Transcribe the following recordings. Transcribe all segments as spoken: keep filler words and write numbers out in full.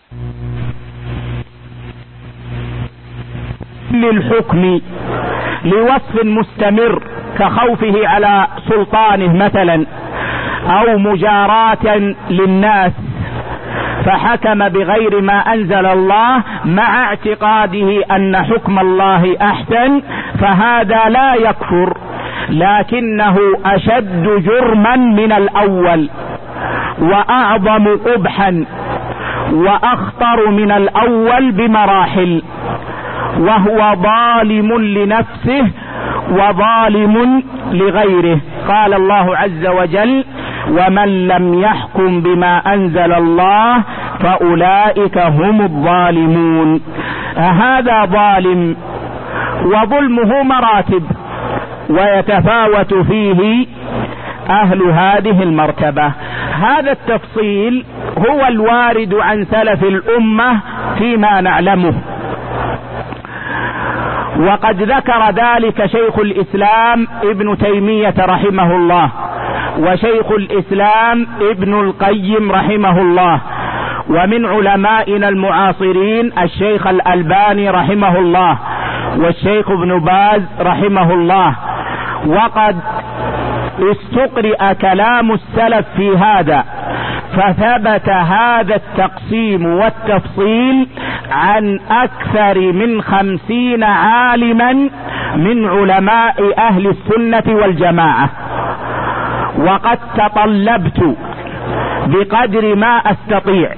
للحكم لوصف مستمر كخوفه على سلطانه مثلا او مجاراة للناس فحكم بغير ما انزل الله مع اعتقاده ان حكم الله احسن، فهذا لا يكفر، لكنه اشد جرما من الاول واعظم قبحا واخطر من الاول بمراحل، وهو ظالم لنفسه وظالم لغيره. قال الله عز وجل: ومن لم يحكم بما انزل الله فاولئك هم الظالمون. هذا ظالم، وظلمه مراتب ويتفاوت فيه اهل هذه المرتبة. هذا التفصيل هو الوارد عن سلف الامة فيما نعلمه، وقد ذكر ذلك شيخ الاسلام ابن تيمية رحمه الله، وشيخ الاسلام ابن القيم رحمه الله، ومن علمائنا المعاصرين الشيخ الألباني رحمه الله، والشيخ ابن باز رحمه الله. وقد استقرأ كلام السلف في هذا، فثبت هذا التقسيم والتفصيل عن أكثر من خمسين عالما من علماء أهل السنة والجماعة. وقد تطلبت بقدر ما أستطيع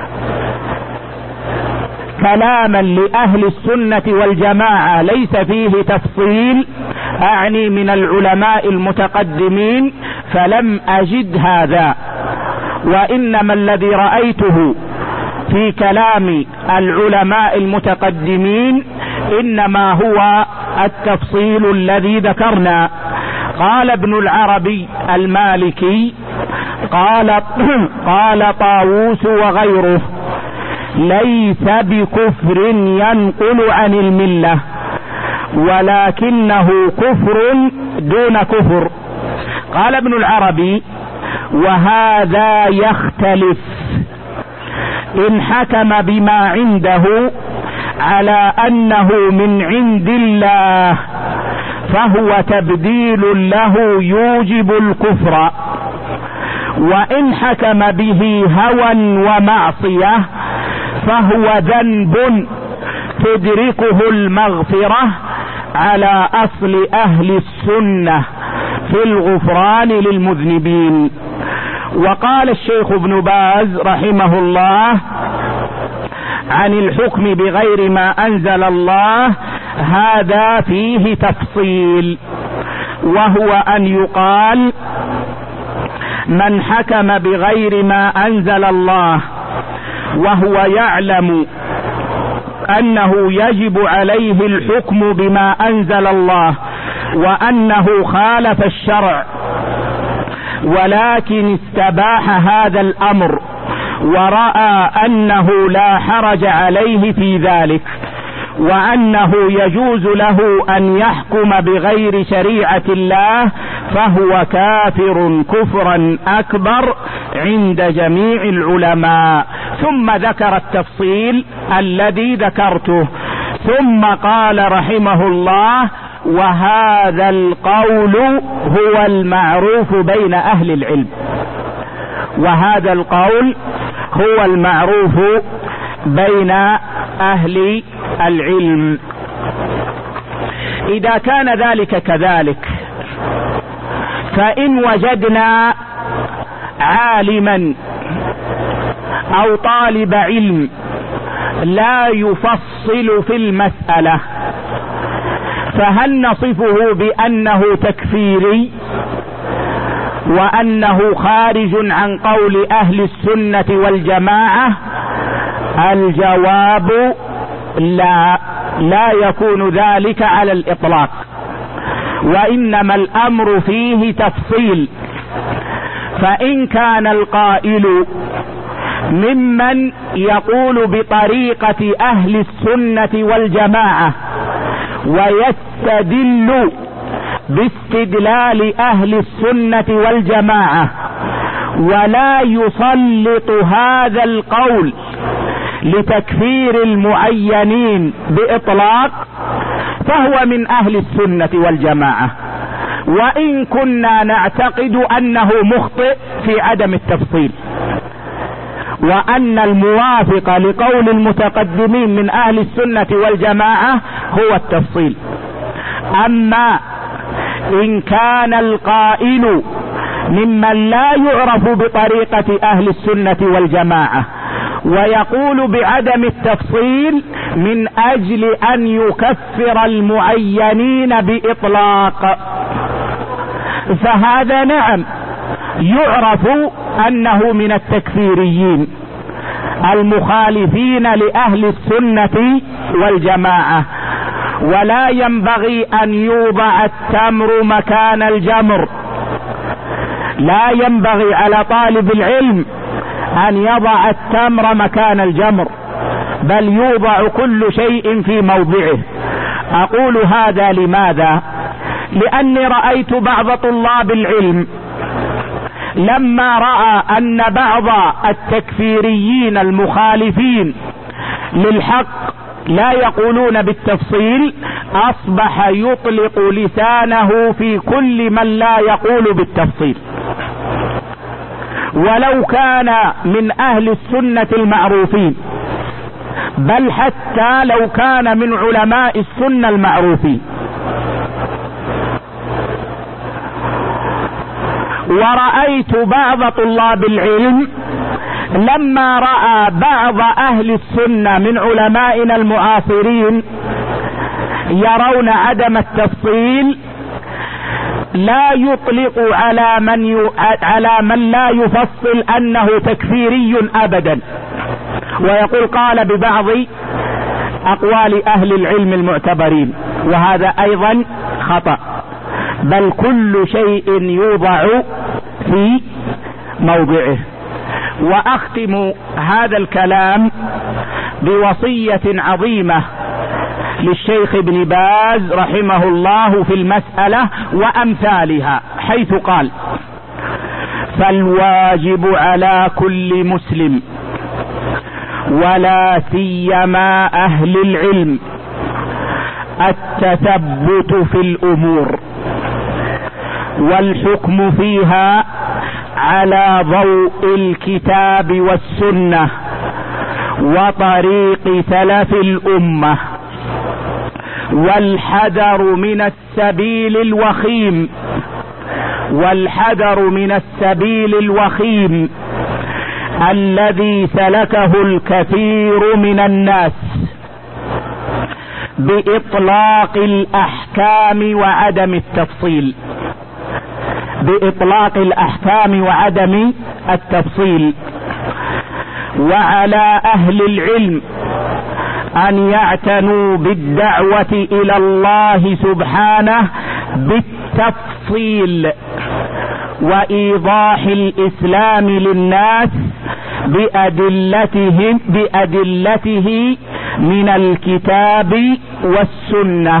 كلاما لأهل السنة والجماعة ليس فيه تفصيل، أعني من العلماء المتقدمين، فلم أجد هذا، وإنما الذي رأيته في كلام العلماء المتقدمين إنما هو التفصيل الذي ذكرنا. قال ابن العربي المالكي قال قال طاووس وغيره: ليس بكفر ينقل عن الملة، ولكنه كفر دون كفر. قال ابن العربي: وهذا يختلف إن حكم بما عنده على أنه من عند الله فهو تبديل له يوجب الكفر، وإن حكم به هوى ومعصية فهو ذنب تدركه المغفرة على أصل أهل السنة في الغفران للمذنبين. وقال الشيخ ابن باز رحمه الله عن الحكم بغير ما أنزل الله: هذا فيه تفصيل، وهو أن يقال: من حكم بغير ما أنزل الله وهو يعلم أنه يجب عليه الحكم بما أنزل الله وأنه خالف الشرع، ولكن استباح هذا الأمر ورأى أنه لا حرج عليه في ذلك، وأنه يجوز له أن يحكم بغير شريعة الله، فهو كافر كفرا أكبر عند جميع العلماء. ثم ذكر التفصيل الذي ذكرته، ثم قال رحمه الله: وهذا القول هو المعروف بين أهل العلم. وهذا القول هو المعروف بين أهل العلم. إذا كان ذلك كذلك، فإن وجدنا عالما أو طالب علم لا يفصل في المسألة، فهل نصفه بأنه تكفيري وأنه خارج عن قول أهل السنة والجماعة؟ الجواب: لا، لا يكون ذلك على الإطلاق، وإنما الأمر فيه تفصيل. فإن كان القائل ممن يقول بطريقة أهل السنة والجماعة ويستدل باستدلال أهل السنة والجماعة ولا يسلط هذا القول لتكفير المعينين بإطلاق فهو من أهل السنة والجماعة، وإن كنا نعتقد أنه مخطئ في عدم التفصيل، وأن الموافق لقول المتقدمين من أهل السنة والجماعة هو التفصيل. أما إن كان القائل ممن لا يعرف بطريقة أهل السنة والجماعة ويقول بعدم التفصيل من أجل أن يكفر المعينين بإطلاق، فهذا نعم يعرف أنه من التكفيريين المخالفين لأهل السنة والجماعة، ولا ينبغي أن يوضع التمر مكان الجمر. لا ينبغي على طالب العلم أن يضع التمر مكان الجمر، بل يوضع كل شيء في موضعه. أقول هذا لماذا؟ لأني رأيت بعض طلاب العلم لما رأى أن بعض التكفيريين المخالفين للحق لا يقولون بالتفصيل أصبح يطلق لسانه في كل من لا يقول بالتفصيل، ولو كان من أهل السنة المعروفين، بل حتى لو كان من علماء السنة المعروفين. ورأيت بعض طلاب العلم لما رأى بعض أهل السنة من علمائنا المعاصرين يرون عدم التفصيل لا يطلق على من ي... على من لا يفصل أنه تكفيري أبدا، ويقول قال ببعض أقوال أهل العلم المعتبرين، وهذا أيضا خطأ، بل كل شيء يوضع في موضعه. وأختم هذا الكلام بوصية عظيمة للشيخ ابن باز رحمه الله في المسألة وأمثالها، حيث قال: فالواجب على كل مسلم ولا سيما أهل العلم التثبت في الأمور والحكم فيها على ضوء الكتاب والسنة وطريق سلف الأمة، والحذر من السبيل الوخيم والحذر من السبيل الوخيم الذي سلكه الكثير من الناس بإطلاق الأحكام وعدم التفصيل بإطلاق الأحكام وعدم التفصيل. وعلى أهل العلم أن يعتنوا بالدعوة إلى الله سبحانه بالتفصيل وإيضاح الإسلام للناس بأدلتهم بأدلته من الكتاب والسنة،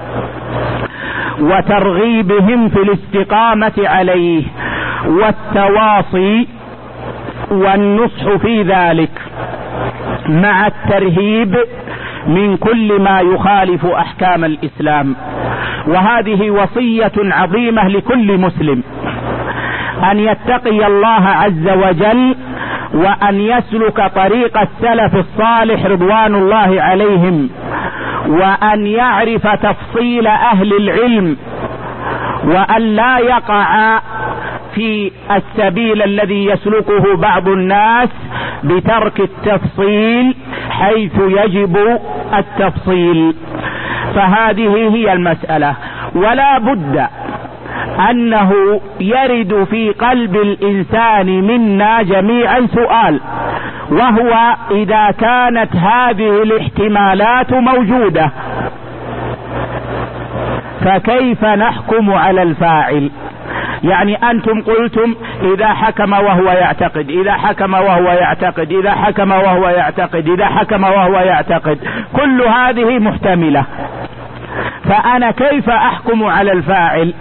وترغيبهم في الاستقامة عليه والتواصي والنصح في ذلك، مع الترهيب من كل ما يخالف أحكام الإسلام. وهذه وصية عظيمة لكل مسلم، أن يتقي الله عز وجل وأن يسلك طريق السلف الصالح رضوان الله عليهم، وأن يعرف تفصيل أهل العلم، وأن لا يقع في السبيل الذي يسلكه بعض الناس بترك التفصيل حيث يجب التفصيل. فهذه هي المسألة. ولا بد أنه يرد في قلب الإنسان منا جميعا سؤال، وهو: إذا كانت هذه الاحتمالات موجودة فكيف نحكم على الفاعل؟ يعني أنتم قلتم إذا حكم وهو يعتقد، إذا حكم وهو يعتقد، إذا حكم وهو يعتقد، إذا حكم وهو يعتقد، كل هذه محتملة، فأنا كيف أحكم على الفاعل؟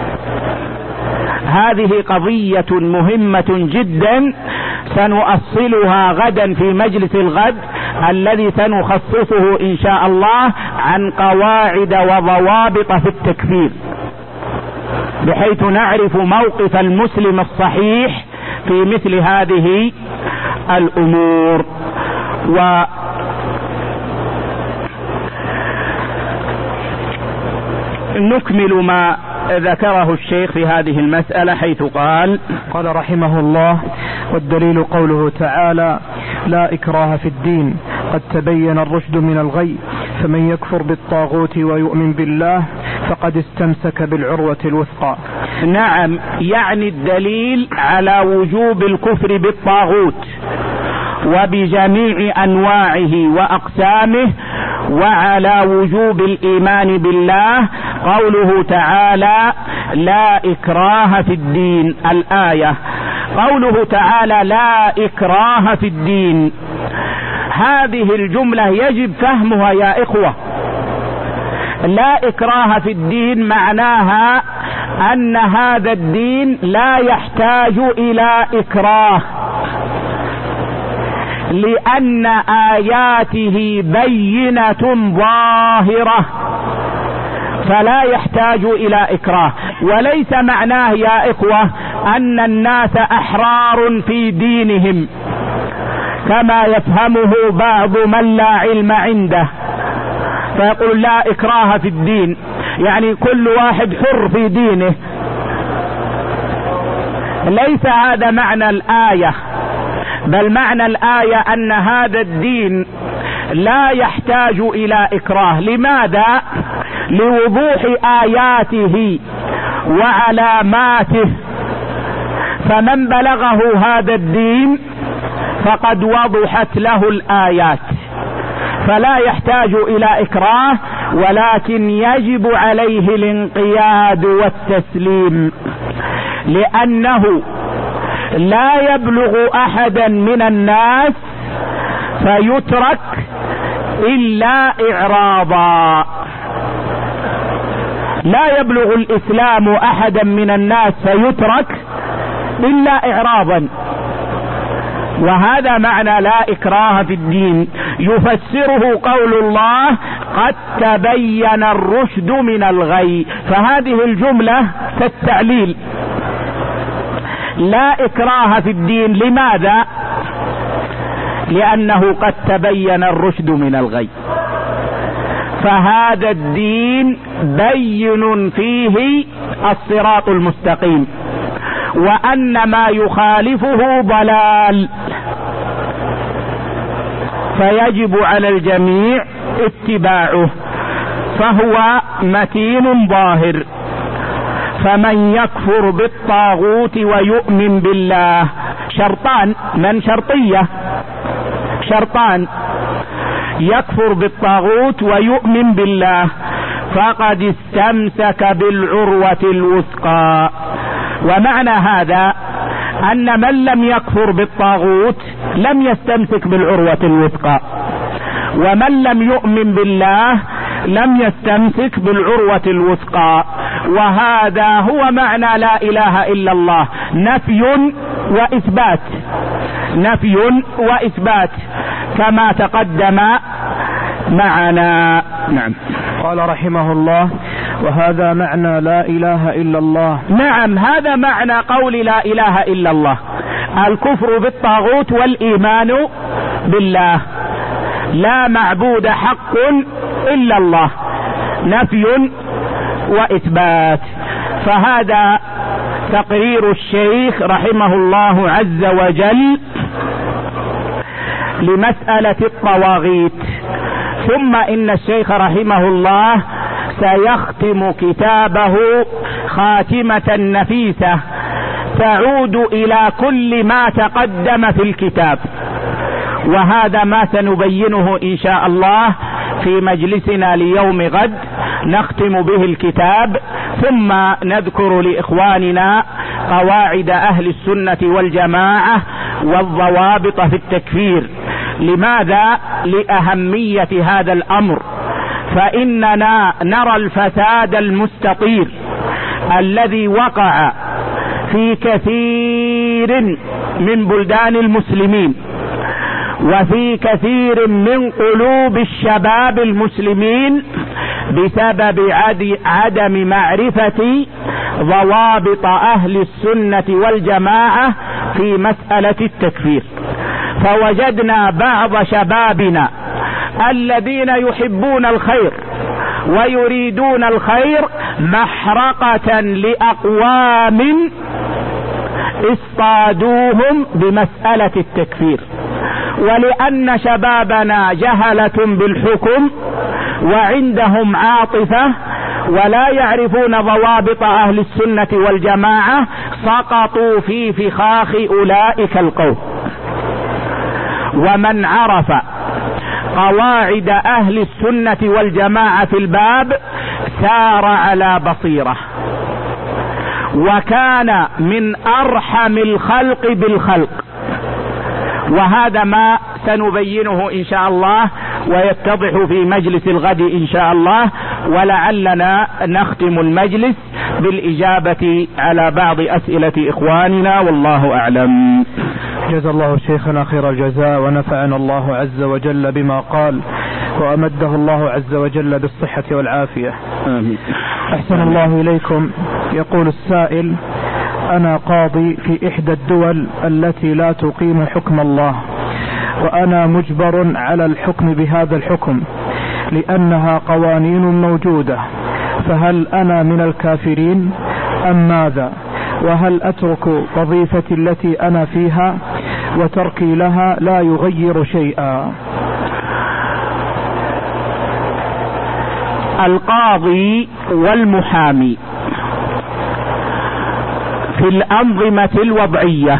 هذه قضية مهمة جدا سنؤصلها غدا في مجلس الغد الذي سنخصصه إن شاء الله عن قواعد وضوابط في التكفير، بحيث نعرف موقف المسلم الصحيح في مثل هذه الأمور. و نكمل ما ذكره الشيخ في هذه المسألة، حيث قال قال رحمه الله: والدليل قوله تعالى: لا إكراه في الدين، قد تبين الرشد من الغي، فمن يكفر بالطاغوت ويؤمن بالله فقد استمسك بالعروة الوثقى. نعم، يعني الدليل على وجوب الكفر بالطاغوت وبجميع أنواعه وأقسامه، وعلى وجوب الإيمان بالله قوله تعالى: لا إكراه في الدين. الآية قوله تعالى: لا إكراه في الدين، هذه الجملة يجب فهمها يا إخوة. لا إكراه في الدين معناها أن هذا الدين لا يحتاج إلى إكراه، لأن آياته بينة ظاهرة، فلا يحتاج إلى إكراه. وليس معناه يا إخوة أن الناس أحرار في دينهم كما يفهمه بعض من لا علم عنده، فيقول لا إكراه في الدين، يعني كل واحد حر في دينه. ليس هذا معنى الآية، بل معنى الآية أن هذا الدين لا يحتاج إلى إكراه. لماذا؟ لوضوح آياته وعلاماته، فمن بلغه هذا الدين فقد وضحت له الآيات، فلا يحتاج إلى إكراه، ولكن يجب عليه الانقياد والتسليم، لأنه لا يبلغ أحدا من الناس فيترك إلا إعراضا. لا يبلغ الإسلام أحدا من الناس فيترك إلا إعراضا، وهذا معنى لا إكراه في الدين. يفسره قول الله: قد تبين الرشد من الغي، فهذه الجملة كالتعليل. لا إكراه في الدين، لماذا؟ لأنه قد تبين الرشد من الغي، فهذا الدين بين فيه الصراط المستقيم، وأن ما يخالفه ضلال، فيجب على الجميع اتباعه، فهو متين ظاهر. فمن يكفر بالطاغوت ويؤمن بالله، شرطان، من شرطية شرطان، يكفر بالطاغوت ويؤمن بالله فقد استمسك بالعروة الوثقى. ومعنى هذا أن من لم يكفر بالطاغوت لم يستمسك بالعروة الوثقى، ومن لم يؤمن بالله لم يستمسك بالعروة الوثقى. وهذا هو معنى لا إله إلا الله، نفي وإثبات، نفي وإثبات كما تقدم معنا. نعم. قال رحمه الله: وهذا معنى لا إله إلا الله. نعم، هذا معنى قول لا إله إلا الله، الكفر بالطاغوت والإيمان بالله، لا معبود حق إلا الله، نفي وإثبات. فهذا تقرير الشيخ رحمه الله عز وجل لمسألة الطواغيت. ثم إن الشيخ رحمه الله سيختم كتابه خاتمة نفيسة تعود إلى كل ما تقدم في الكتاب، وهذا ما سنبينه إن شاء الله في مجلسنا ليوم غد، نختم به الكتاب، ثم نذكر لإخواننا قواعد أهل السنة والجماعة والضوابط في التكفير. لماذا؟ لأهمية هذا الأمر، فإننا نرى الفساد المستطير الذي وقع في كثير من بلدان المسلمين، وفي كثير من قلوب الشباب المسلمين بسبب عدم معرفة ضوابط أهل السنة والجماعة في مسألة التكفير. فوجدنا بعض شبابنا الذين يحبون الخير ويريدون الخير محرقة لأقوام اصطادوهم بمسألة التكفير، ولأن شبابنا جهلة بالحكم وعندهم عاطفة ولا يعرفون ضوابط أهل السنة والجماعة سقطوا في فخاخ أولئك القوم. ومن عرف قواعد أهل السنة والجماعة في الباب سار على بصيرة، وكان من أرحم الخلق بالخلق، وهذا ما سنبينه إن شاء الله ويتضح في مجلس الغد إن شاء الله، ولعلنا نختم المجلس بالإجابة على بعض أسئلة إخواننا، والله أعلم. جزا الله شيخنا خير الجزاء، ونفعنا الله عز وجل بما قال، وأمده الله عز وجل بالصحة والعافية. آمين. أحسن الله إليكم. يقول السائل: أنا قاضي في إحدى الدول التي لا تقيم حكم الله، وأنا مجبر على الحكم بهذا الحكم لأنها قوانين موجودة، فهل أنا من الكافرين أم ماذا؟ وهل أترك وظيفتي التي أنا فيها وتركي لها لا يغير شيئا؟ القاضي والمحامي في الأنظمة الوضعية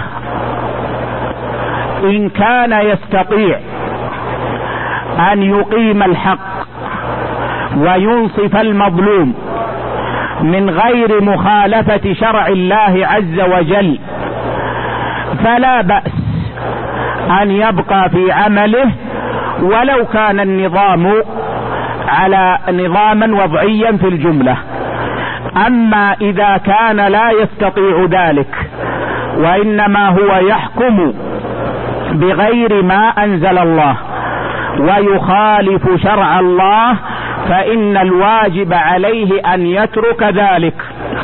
إن كان يستطيع أن يقيم الحق وينصف المظلوم من غير مخالفة شرع الله عز وجل فلا بأس أن يبقى في عمله، ولو كان النظام على نظاما وضعيا في الجملة. أما إذا كان لا يستطيع ذلك وإنما هو يحكم بغير ما أنزل الله ويخالف شرع الله، فإن الواجب عليه أن يترك ذلك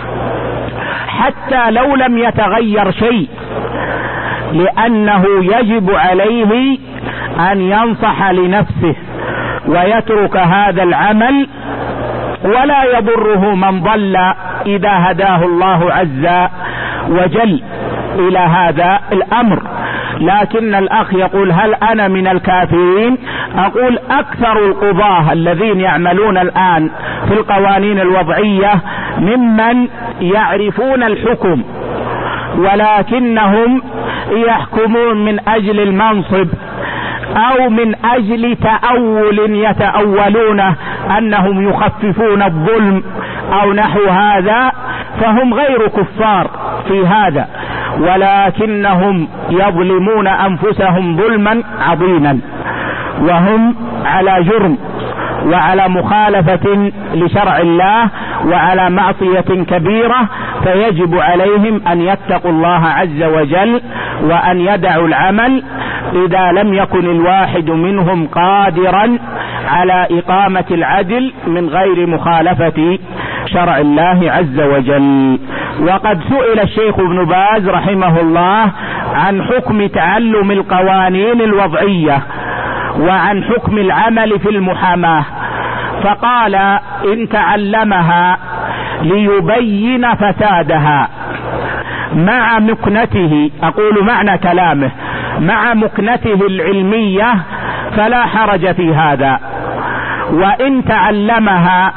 حتى لو لم يتغير شيء، لأنه يجب عليه أن ينصح لنفسه ويترك هذا العمل، ولا يضره من ضل إذا هداه الله عز وجل إلى هذا الأمر. لكن الأخ يقول: هل أنا من الكافرين؟ أقول: أكثر القضاة الذين يعملون الآن في القوانين الوضعية ممن يعرفون الحكم، ولكنهم يحكمون من أجل المنصب أو من أجل تأول يتأولونه أنهم يخففون الظلم أو نحو هذا، فهم غير كفار في هذا، ولكنهم يظلمون أنفسهم ظلما عظيما، وهم على جرم وعلى مخالفة لشرع الله وعلى معصية كبيرة، فيجب عليهم أن يتقوا الله عز وجل وأن يدعوا العمل إذا لم يكن الواحد منهم قادرا على إقامة العدل من غير مخالفة شرع الله عز وجل. وقد سئل الشيخ ابن باز رحمه الله عن حكم تعلم القوانين الوضعية وعن حكم العمل في المحاماة، فقال: إن تعلمها ليبين فسادها مع مكنته، أقول معنى كلامه، مع مكنته العلمية فلا حرج في هذا، وإن تعلمها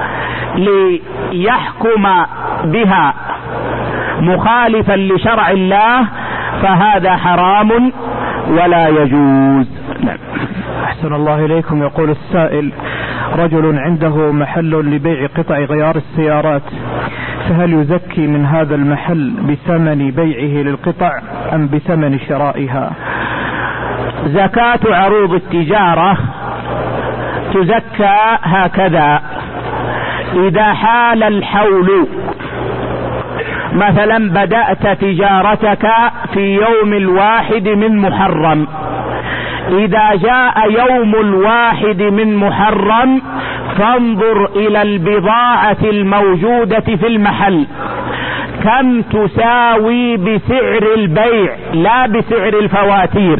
ليحكم بها مخالفا لشرع الله فهذا حرام ولا يجوز. أحسن الله إليكم. يقول السائل: رجل عنده محل لبيع قطع غيار السيارات، فهل يزكي من هذا المحل بثمن بيعه للقطع أم بثمن شرائها؟ زكاة عروض التجارة تزكى هكذا: إذا حال الحول، مثلا بدأت تجارتك في يوم الواحد من محرم، إذا جاء يوم الواحد من محرم فانظر إلى البضاعة الموجودة في المحل كم تساوي بسعر البيع، لا بسعر الفواتير،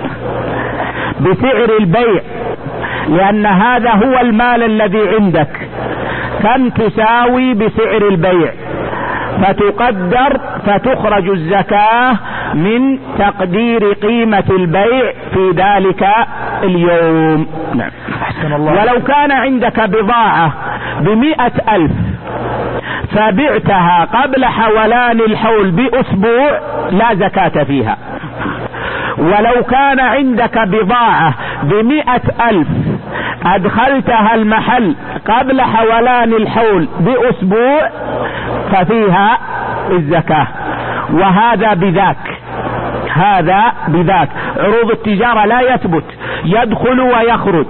بسعر البيع، لأن هذا هو المال الذي عندك، كم تساوي بسعر البيع، فتقدر فتخرج الزكاة من تقدير قيمة البيع في ذلك اليوم. نعم. أحسن الله. ولو كان عندك بضاعة بمئة ألف فبعتها قبل حولان الحول بأسبوع لا زكاة فيها. ولو كان عندك بضاعة بمئة ألف أدخلتها المحل قبل حولان الحول بأسبوع ففيها الزكاة. وهذا بذاك، هذا بذاك. عروض التجارة لا يثبت، يدخل ويخرج،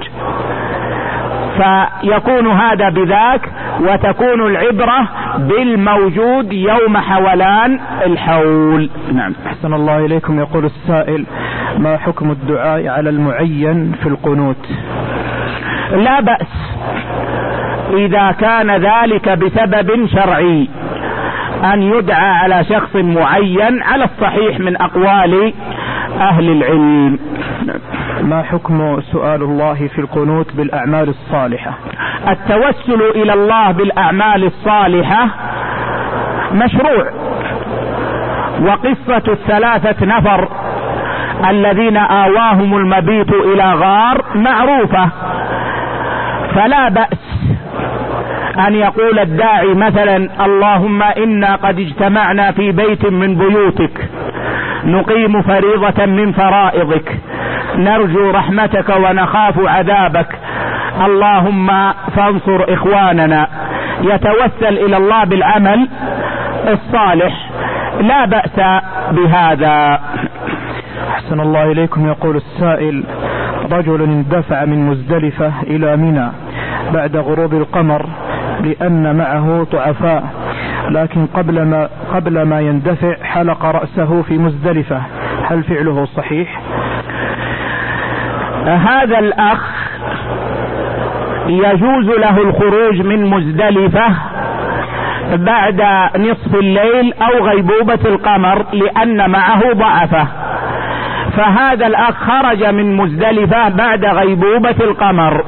فيكون هذا بذاك، وتكون العبرة بالموجود يوم حولان الحول. نعم. أحسن الله إليكم. يقول السائل: ما حكم الدعاء على المعين في القنوت؟ لا بأس إذا كان ذلك بسبب شرعي أن يدعى على شخص معين على الصحيح من أقوال أهل العلم. ما حكم سؤال الله في القنوت بالأعمال الصالحة؟ التوسل إلى الله بالأعمال الصالحة مشروع، وقصة الثلاثة نفر الذين آواهم المبيت إلى غار معروفة، فلا بأس أن يقول الداعي مثلا: اللهم إنا قد اجتمعنا في بيت من بيوتك نقيم فريضة من فرائضك نرجو رحمتك ونخاف عذابك اللهم فانصر إخواننا، يتوسل إلى الله بالعمل الصالح، لا بأس بهذا. أحسن الله إليكم. يقول السائل: رجل اندفع من مزدلفة إلى منى بعد غروب القمر لأن معه ضعفاء، لكن قبل ما, قبل ما يندفع حلق رأسه في مزدلفة، هل فعله صحيح؟ هذا الأخ يجوز له الخروج من مزدلفة بعد نصف الليل أو غيبوبة القمر لأن معه ضعفة، فهذا الأخ خرج من مزدلفة بعد غيبوبة القمر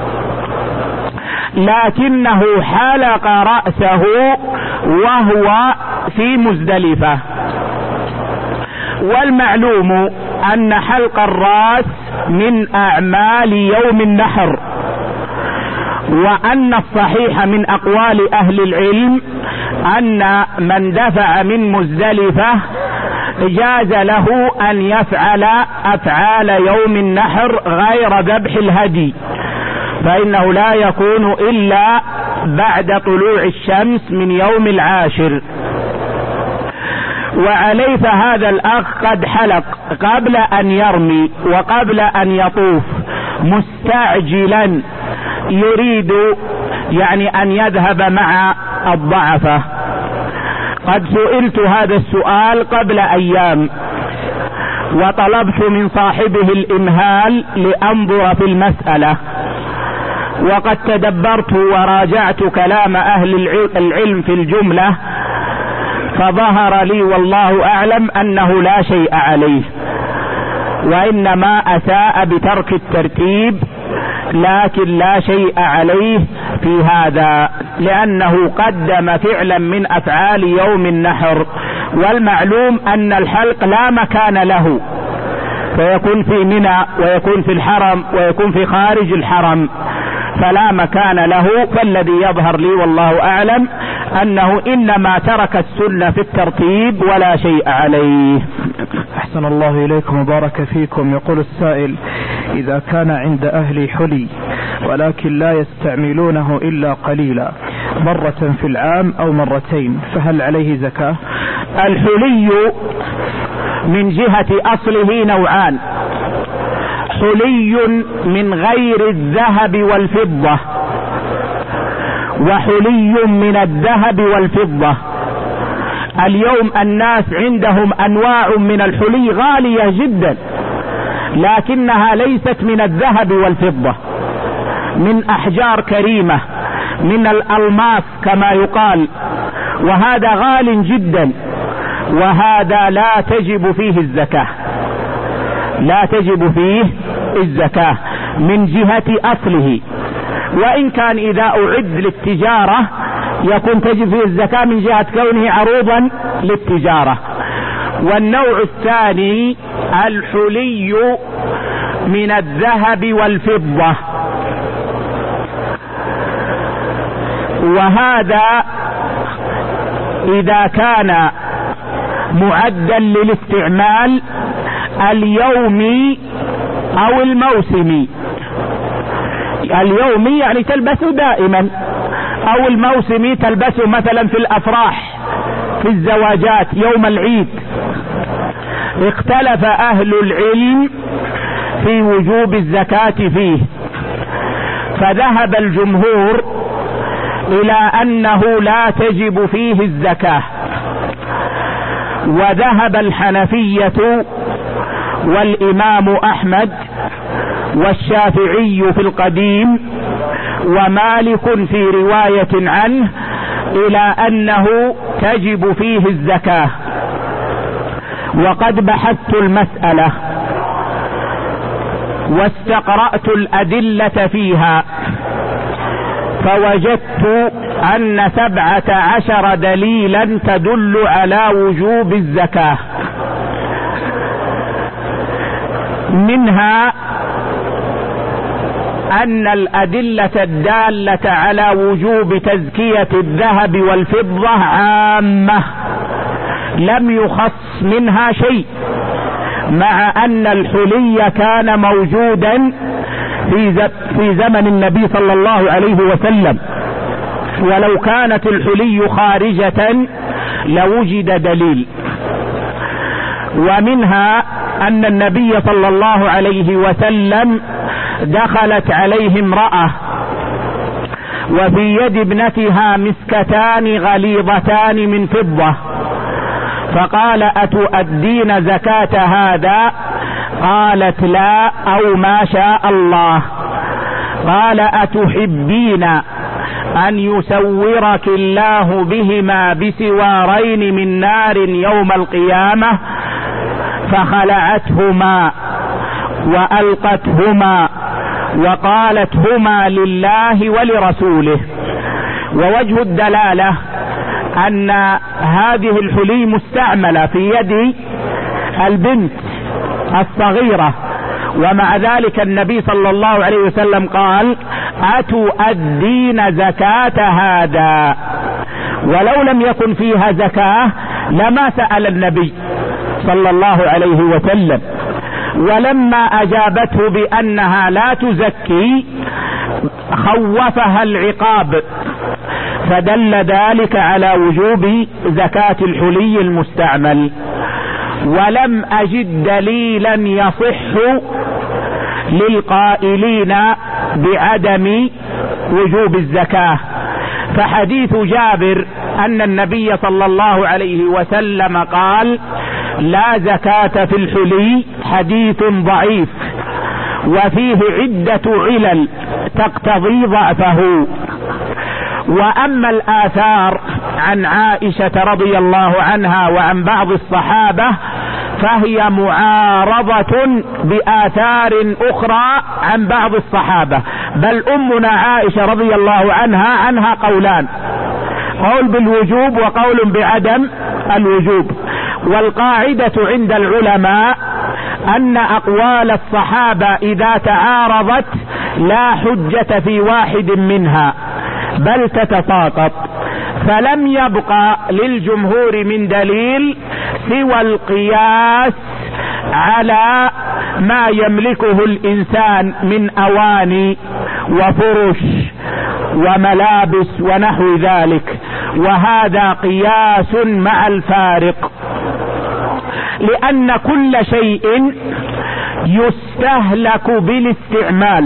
لكنه حلق رأسه وهو في مزدلفة، والمعلوم أن حلق الرأس من أعمال يوم النحر، وأن الصحيح من أقوال أهل العلم أن من دفع من مزدلفة جاز له أن يفعل أفعال يوم النحر غير ذبح الهدي، فإنه لا يكون إلا بعد طلوع الشمس من يوم العاشر. وعليه فهذا الأخ قد حلق قبل أن يرمي وقبل أن يطوف مستعجلا يريد يعني أن يذهب مع الضعفة. قد سئلت هذا السؤال قبل أيام وطلبت من صاحبه الإمهال لأنظر في المسألة، وقد تدبرت وراجعت كلام أهل العلم في الجملة، فظهر لي والله أعلم أنه لا شيء عليه، وإنما أساء بترك الترتيب، لكن لا شيء عليه في هذا، لأنه قدم فعلا من أفعال يوم النحر، والمعلوم أن الحلق لا مكان له، فيكون في منى ويكون في الحرم ويكون في خارج الحرم، فلا مكان له. فالذي يظهر لي والله أعلم أنه إنما ترك السنة في الترتيب ولا شيء عليه. أحسن الله إليكم وبارك فيكم. يقول السائل: إذا كان عند أهلي حلي ولكن لا يستعملونه إلا قليلا مرة في العام أو مرتين، فهل عليه زكاة؟ الحلي من جهة أصله نوعان: حلي من غير الذهب والفضة، وحلي من الذهب والفضة. اليوم الناس عندهم أنواع من الحلي غالية جدا، لكنها ليست من الذهب والفضة، من أحجار كريمة، من الألماس كما يقال، وهذا غال جدا، وهذا لا تجب فيه الزكاة، لا تجب فيه الزكاة من جهة أصله، وإن كان إذا أعد للتجارة يكون تجب فيه الزكاة من جهة كونه عروضا للتجارة. والنوع الثاني الحلي من الذهب والفضة، وهذا إذا كان معدا للاستعمال اليومي أو الموسمي. اليومي يعني تلبسه دائما، أو الموسمي تلبسه مثلا في الأفراح، في الزواجات، يوم العيد. اختلف أهل العلم في وجوب الزكاة فيه، فذهب الجمهور إلى أنه لا تجب فيه الزكاة، وذهب الحنفية والإمام أحمد والشافعي في القديم ومالك في رواية عنه إلى أنه تجب فيه الزكاة. وقد بحثت المسألة واستقرأت الأدلة فيها، فوجدت أن سبعة عشر دليلا تدل على وجوب الزكاة. منها أن الأدلة الدالة على وجوب تزكية الذهب والفضة عامة لم يخص منها شيء، مع أن الحلي كان موجودا في في زمن النبي صلى الله عليه وسلم، ولو كانت الحلي خارجة لوجد دليل. ومنها أن النبي صلى الله عليه وسلم دخلت عليه امرأة وفي يد ابنتها مسكتان غليظتان من فضة، فقال: أتؤدين زكاة هذا؟ قالت: لا، أو ما شاء الله. قال: أتحبين أن يسورك الله بهما بسوارين من نار يوم القيامة؟ فخلعتهما وألقتهما وقالت: هما لله ولرسوله. ووجه الدلالة أن هذه الحلي مستعملة في يد البنت الصغيرة، ومع ذلك النبي صلى الله عليه وسلم قال: أتؤدين زكاة هذا؟ ولو لم يكن فيها زكاة لما سأل النبي صلى الله عليه وسلم. ولما أجابته بأنها لا تزكي خوفها العقاب، فدل ذلك على وجوب زكاة الحلي المستعمل. ولم أجد دليلا يصح للقائلين بعدم وجوب الزكاة. فحديث جابر أن النبي صلى الله عليه وسلم قال: لا زكاة في الحلي حديث ضعيف، وفيه عدة علل تقتضي ضعفه. وأما الآثار عن عائشة رضي الله عنها وعن بعض الصحابة فهي معارضة بآثار أخرى عن بعض الصحابة، بل أمنا عائشة رضي الله عنها عنها قولان: قول بالوجوب وقول بعدم الوجوب. والقاعدة عند العلماء أن أقوال الصحابة إذا تعارضت لا حجة في واحد منها، بل تتساقط. فلم يبقى للجمهور من دليل سوى القياس على ما يملكه الإنسان من أواني وفرش وملابس ونحو ذلك، وهذا قياس مع الفارق، لأن كل شيء يستهلك بالاستعمال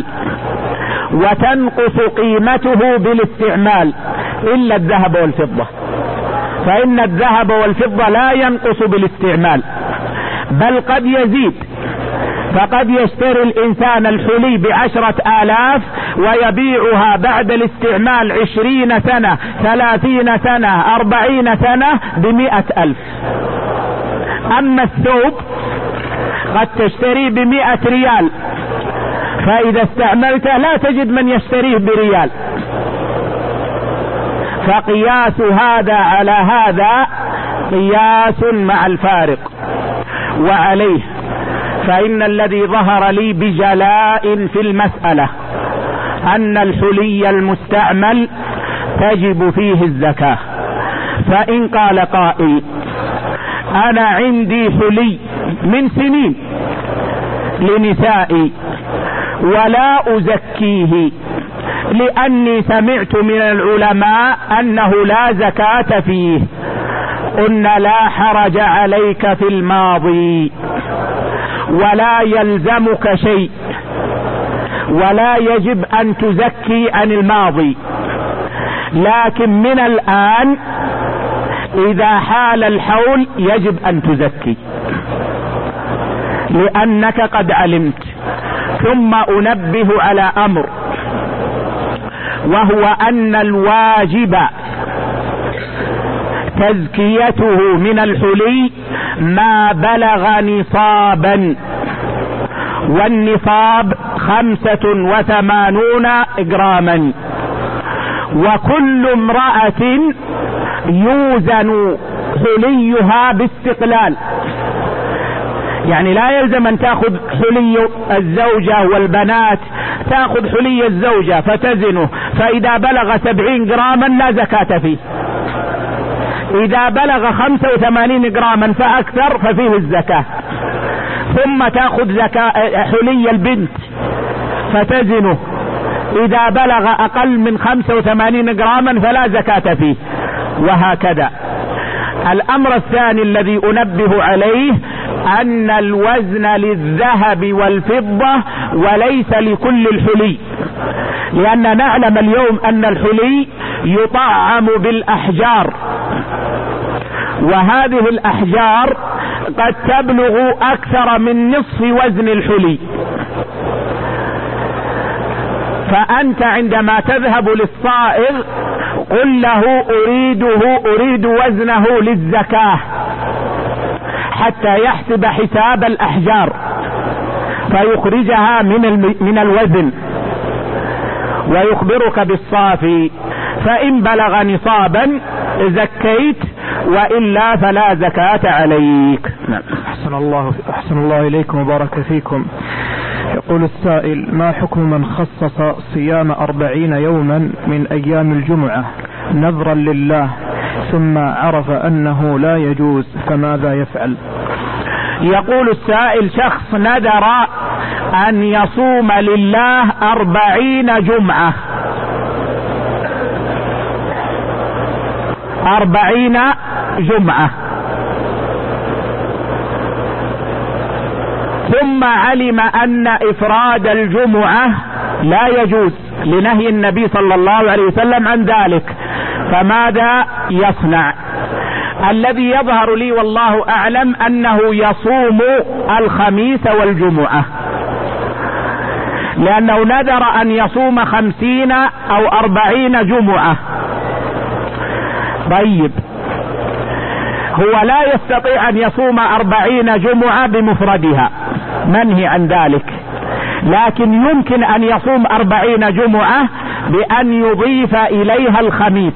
وتنقص قيمته بالاستعمال إلا الذهب والفضة، فإن الذهب والفضة لا ينقص بالاستعمال بل قد يزيد. فقد يشتري الإنسان الحلي بعشرة آلاف ويبيعها بعد الاستعمال عشرين سنة ثلاثين سنة أربعين سنة بمئة ألف. أما الثوب قد تشتريه بمئة ريال، فإذا استعملته لا تجد من يشتريه بريال. فقياس هذا على هذا قياس مع الفارق. وعليه فإن الذي ظهر لي بجلاء في المسألة أن الحلي المستعمل تجب فيه الزكاة. فإن قال قائل أنا عندي حلي من سنين لنسائي ولا أزكيه لأني سمعت من العلماء أنه لا زكاة فيه، قلنا لا حرج عليك في الماضي ولا يلزمك شيء ولا يجب أن تزكي عن الماضي، لكن من الآن إذا حال الحول يجب أن تزكي لأنك قد علمت. ثم أنبه على أمر، وهو أن الواجب تزكيته من الحلي ما بلغ نصابا، والنصاب خمسة وثمانون جراما، وكل امرأة يوزن حليها باستقلال. يعني لا يلزم أن تأخذ حلي الزوجة والبنات، تأخذ حلي الزوجة فتزنه، فإذا بلغ سبعين جراما لا زكاة فيه، إذا بلغ خمسة وثمانين جراما فأكثر ففيه الزكاة. ثم تأخذ زكاة حلي البنت فتزنه، إذا بلغ أقل من خمسة وثمانين جراما فلا زكاة فيه، وهكذا. الأمر الثاني الذي أنبه عليه أن الوزن للذهب والفضة وليس لكل الحلي، لأننا نعلم اليوم أن الحلي يطعم بالأحجار، وهذه الأحجار قد تبلغ أكثر من نصف وزن الحلي. فأنت عندما تذهب للصائغ قل له أريده أريد وزنه للزكاة حتى يحسب حساب الأحجار فيخرجها من من الوزن ويخبرك بالصافي، فإن بلغ نصابا زكيت وإلا فلا زكاة عليك. أحسن الله أحسن الله إليكم وبارك فيكم. يقول السائل: ما حكم من خصص صيام أربعين يوما من أيام الجمعة نذرا لله ثم عرف أنه لا يجوز، فماذا يفعل؟ يقول السائل: شخص نذر أن يصوم لله أربعين جمعة أربعين جمعة ثم علم أن إفراد الجمعة لا يجوز لنهي النبي صلى الله عليه وسلم عن ذلك، فماذا يصنع؟ الذي يظهر لي والله أعلم أنه يصوم الخميس والجمعة، لأنه نذر أن يصوم خمسين أو أربعين جمعة. طيب، هو لا يستطيع أن يصوم أربعين جمعة بمفردها، منهي عن ذلك، لكن يمكن أن يصوم أربعين جمعة بأن يضيف إليها الخميس،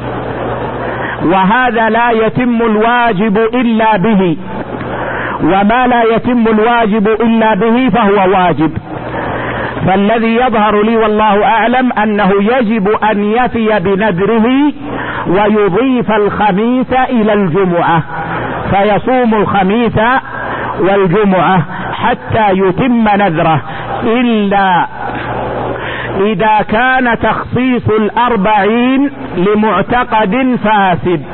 وهذا لا يتم الواجب إلا به، وما لا يتم الواجب إلا به فهو واجب. فالذي يظهر لي والله أعلم أنه يجب أن يفي بنذره ويضيف الخميس إلى الجمعة، فيصوم الخميس والجمعة حتى يتم نذره، إلا إذا كان تخصيص الأربعين لمعتقد فاسد.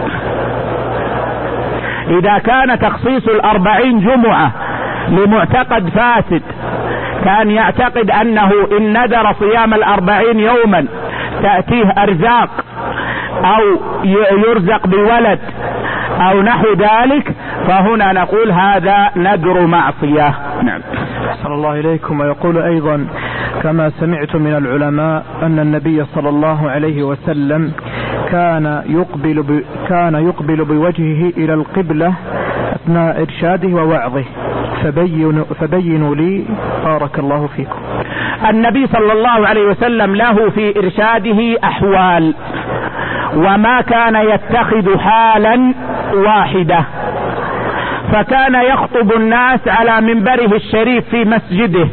إذا كان تخصيص الأربعين جمعة لمعتقد فاسد، كان يعتقد أنه إن نذر صيام الأربعين يوما تأتيه أرزاق أو يرزق بولد أو نحو ذلك، فهنا نقول هذا نذر معصية. نعم. أحسن الله إليكم. ويقول أيضا: كما سمعت من العلماء أن النبي صلى الله عليه وسلم كان يقبل ب... كان يقبل بوجهه إلى القبلة أثناء إرشاده ووعظه، فبينوا, فبينوا لي بارك الله فيكم. النبي صلى الله عليه وسلم له في إرشاده أحوال، وما كان يتخذ حالا واحدة، فكان يخطب الناس على منبره الشريف في مسجده،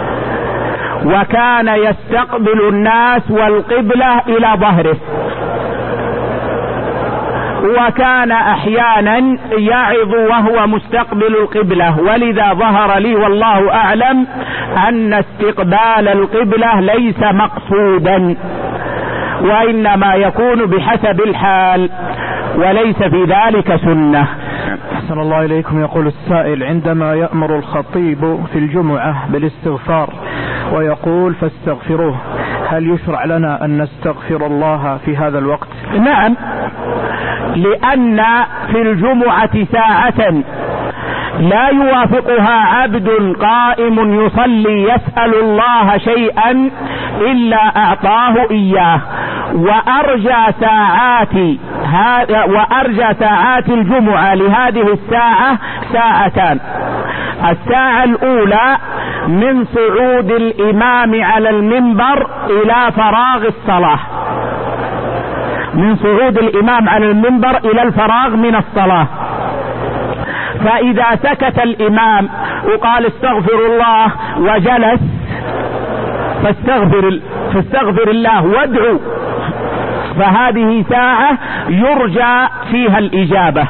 وكان يستقبل الناس والقبلة إلى ظهره، وكان أحيانا يعظ وهو مستقبل القبلة. ولذا ظهر لي والله أعلم أن استقبال القبلة ليس مقصودا، وإنما يكون بحسب الحال، وليس في ذلك سنة. أحسن الله إليكم. يقول السائل: عندما يأمر الخطيب في الجمعة بالاستغفار ويقول فاستغفروه، هل يشرع لنا أن نستغفر الله في هذا الوقت؟ نعم، لأن في الجمعة ساعة لا يوافقها عبد قائم يصلي يسأل الله شيئا إلا أعطاه إياه. وأرجى ساعات وأرجى ساعات الجمعة لهذه الساعة ساعتان: الساعة الأولى من صعود الإمام على المنبر إلى فراغ الصلاة، من صعود الإمام على المنبر إلى الفراغ من الصلاة. فإذا سكت الإمام وقال استغفر الله وجلس فاستغفر, فاستغفر الله وادعو، فهذه ساعة يرجى فيها الإجابة.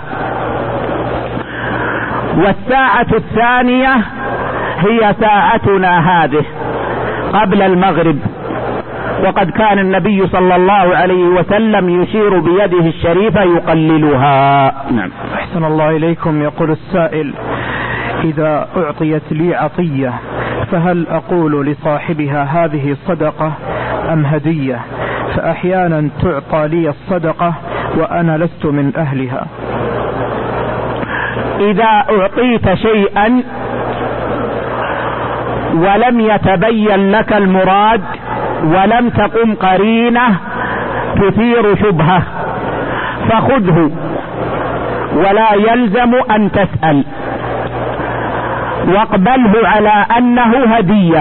والساعة الثانية هي ساعتنا هذه قبل المغرب، وقد كان النبي صلى الله عليه وسلم يشير بيده الشريفة يقللها. نعم. أحسن الله إليكم. يقول السائل: إذا أعطيت لي عطية فهل أقول لصاحبها هذه صدقة أم هدية؟ فأحيانا تعطى لي الصدقة وأنا لست من أهلها. إذا أعطيت شيئا ولم يتبين لك المراد ولم تقم قرينة تثير شبهة فخذه، ولا يلزم أن تسأل، واقبله على أنه هدية.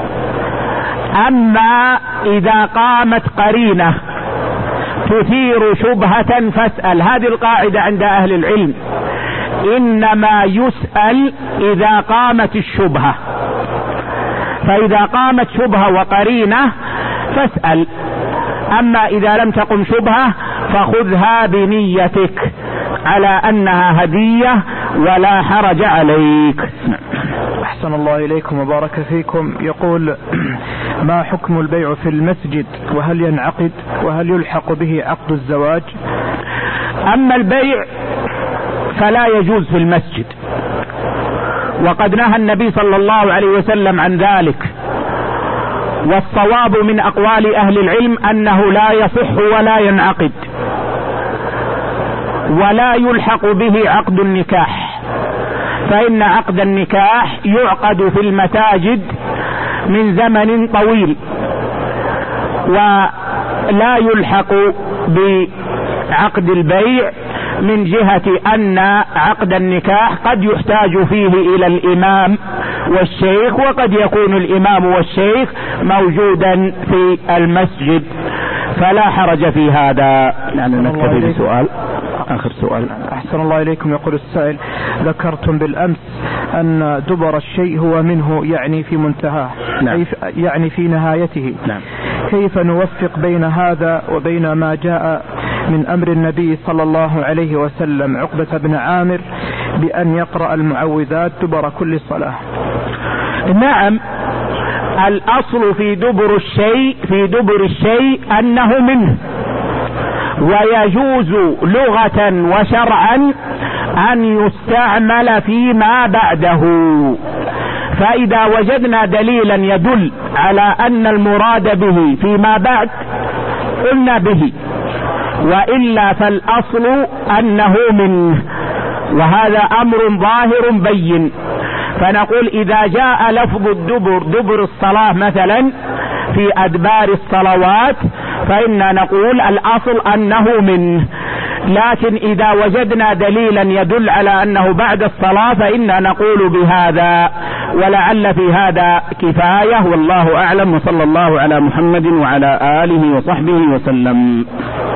أما إذا قامت قرينة تثير شبهة فاسأل. هذه القاعدة عند أهل العلم: إنما يسأل إذا قامت الشبهة، فإذا قامت شبهة وقرينة فاسأل، أما إذا لم تقم شبهة فخذها بنيتك على أنها هدية ولا حرج عليك. أحسن الله إليكم وبارك فيكم. يقول: ما حكم البيع في المسجد، وهل ينعقد وهل يلحق به عقد الزواج؟ أما البيع فلا يجوز في المسجد، وقد نهى النبي صلى الله عليه وسلم عن ذلك، والصواب من أقوال أهل العلم أنه لا يصح ولا ينعقد، ولا يلحق به عقد النكاح، فإن عقد النكاح يعقد في المساجد من زمن طويل، ولا يلحق بعقد البيع من جهة أن عقد النكاح قد يحتاج فيه إلى الإمام والشيخ، وقد يكون الإمام والشيخ موجودا في المسجد، فلا حرج في هذا. يعني نكتفي بسؤال آخر سؤال. أحسن الله إليكم. يقول السائل: ذكرتم بالأمس أن دبر الشيء هو منه، يعني في منتهاه. نعم. يعني في نهايته. نعم. كيف نوفق بين هذا وبين ما جاء من أمر النبي صلى الله عليه وسلم عقبة بن عامر بأن يقرأ المعوذات دبر كل صلاة؟ نعم، الأصل في دبر الشيء في دبر الشيء أنه منه، ويجوز لغة وشرعا أن يستعمل فيما بعده. فإذا وجدنا دليلا يدل على أن المراد به فيما بعد قلنا به، وإلا فالأصل أنه منه، وهذا أمر ظاهر بين. فنقول إذا جاء لفظ الدبر دبر الصلاة مثلا في أدبار الصلوات فإننا نقول الأصل أنه منه، لكن إذا وجدنا دليلا يدل على أنه بعد الصلاة فإننا نقول بهذا، ولعل في هذا كفاية، والله أعلم، وصلى الله على محمد وعلى آله وصحبه وسلم.